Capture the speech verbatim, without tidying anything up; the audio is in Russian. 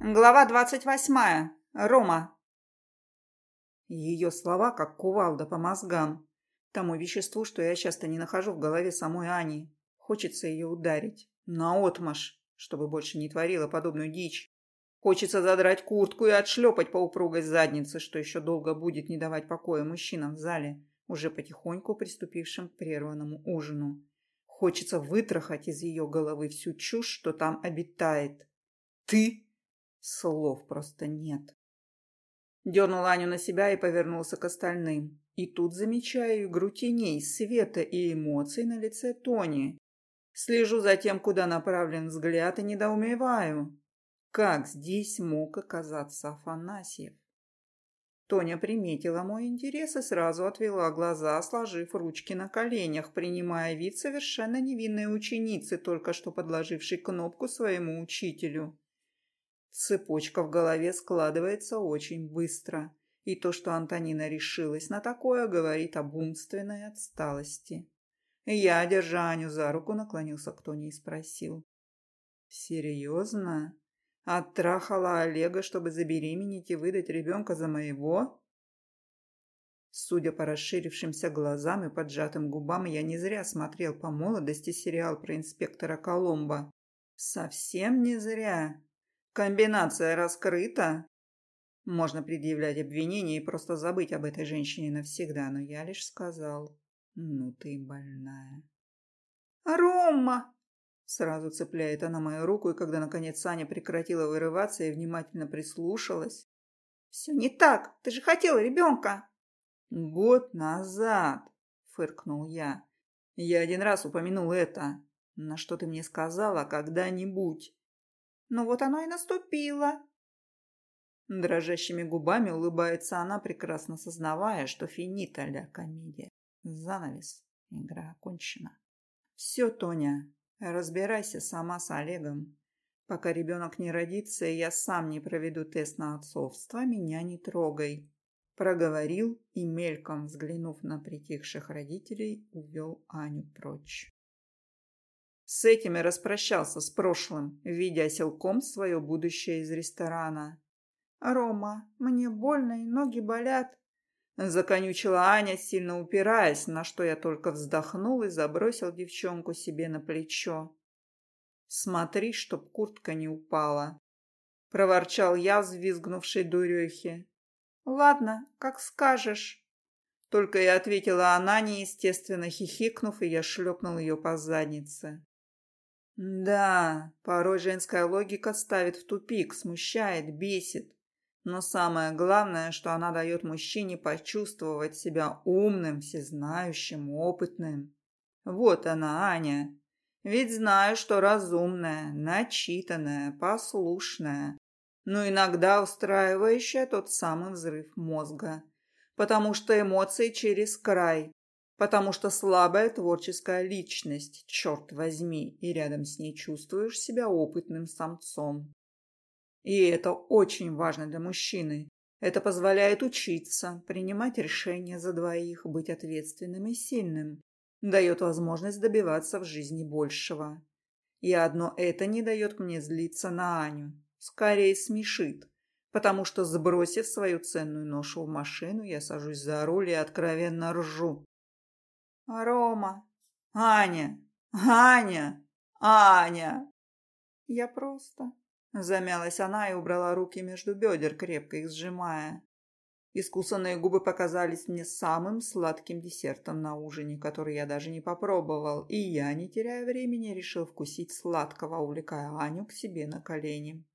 Глава двадцать восьмая. Рома. Ее слова как кувалда по мозгам. Тому веществу, что я часто не нахожу в голове самой Ани. Хочется ее ударить. Наотмашь, чтобы больше не творила подобную дичь. Хочется задрать куртку и отшлепать по упругой заднице, что еще долго будет не давать покоя мужчинам в зале, уже потихоньку приступившим к прерванному ужину. Хочется вытрахать из ее головы всю чушь, что там обитает. Ты? Слов просто нет. Дернул Аню на себя и повернулся к остальным. И тут замечаю игру теней, света и эмоций на лице Тони. Слежу за тем, куда направлен взгляд, и недоумеваю. Как здесь мог оказаться Афанасьев? Тоня приметила мой интерес и сразу отвела глаза, сложив ручки на коленях, принимая вид совершенно невинной ученицы, только что подложившей кнопку своему учителю. Цепочка в голове складывается очень быстро, и то, что Антонина решилась на такое, говорит об умственной отсталости. Я, держа Аню за руку, наклонился к Тоне и спросил. «Серьезно? Оттрахала Олега, чтобы забеременеть и выдать ребенка за моего?» Судя по расширившимся глазам и поджатым губам, я не зря смотрел по молодости сериал про инспектора Коломбо. Совсем не зря. Комбинация раскрыта. Можно предъявлять обвинения и просто забыть об этой женщине навсегда, но я лишь сказал, ну ты больная. «Рома!» Сразу цепляет она мою руку, и когда наконец Саня прекратила вырываться и внимательно прислушалась. «Все не так, ты же хотела ребенка!» «Год назад!» — фыркнул я. «Я один раз упомянул это. На что ты мне сказала когда-нибудь?» «Ну вот оно и наступило!» Дрожащими губами улыбается она, прекрасно сознавая, что финита ля комедия. Занавес. Игра окончена. Все, Тоня, разбирайся сама с Олегом. Пока ребенок не родится, и я сам не проведу тест на отцовство, меня не трогай. Проговорил и, мельком взглянув на притихших родителей, увел Аню прочь. С этим и распрощался с прошлым, видя силком свое будущее из ресторана. «Рома, мне больно и ноги болят», — законючила Аня, сильно упираясь, на что я только вздохнул и забросил девчонку себе на плечо. «Смотри, чтоб куртка не упала», — проворчал я, взвизгнувшей дурехе. «Ладно, как скажешь», — только и ответила она, неестественно хихикнув, и я шлепнул ее по заднице. Да, порой женская логика ставит в тупик, смущает, бесит. Но самое главное, что она дает мужчине почувствовать себя умным, всезнающим, опытным. Вот она, Аня. Ведь знаю, что разумная, начитанная, послушная, но иногда устраивающая тот самый взрыв мозга. Потому что эмоции через край. Потому что слабая творческая личность, черт возьми, и рядом с ней чувствуешь себя опытным самцом. И это очень важно для мужчины. Это позволяет учиться, принимать решения за двоих, быть ответственным и сильным. Дает возможность добиваться в жизни большего. И одно это не дает мне злиться на Аню. Скорее смешит. Потому что, сбросив свою ценную ношу в машину, я сажусь за руль и откровенно ржу. «Рома! Аня! Аня! Аня!» «Я просто...» — замялась она и убрала руки между бедер, крепко их сжимая. Искусанные губы показались мне самым сладким десертом на ужине, который я даже не попробовал, и я, не теряя времени, решил вкусить сладкого, увлекая Аню к себе на колени.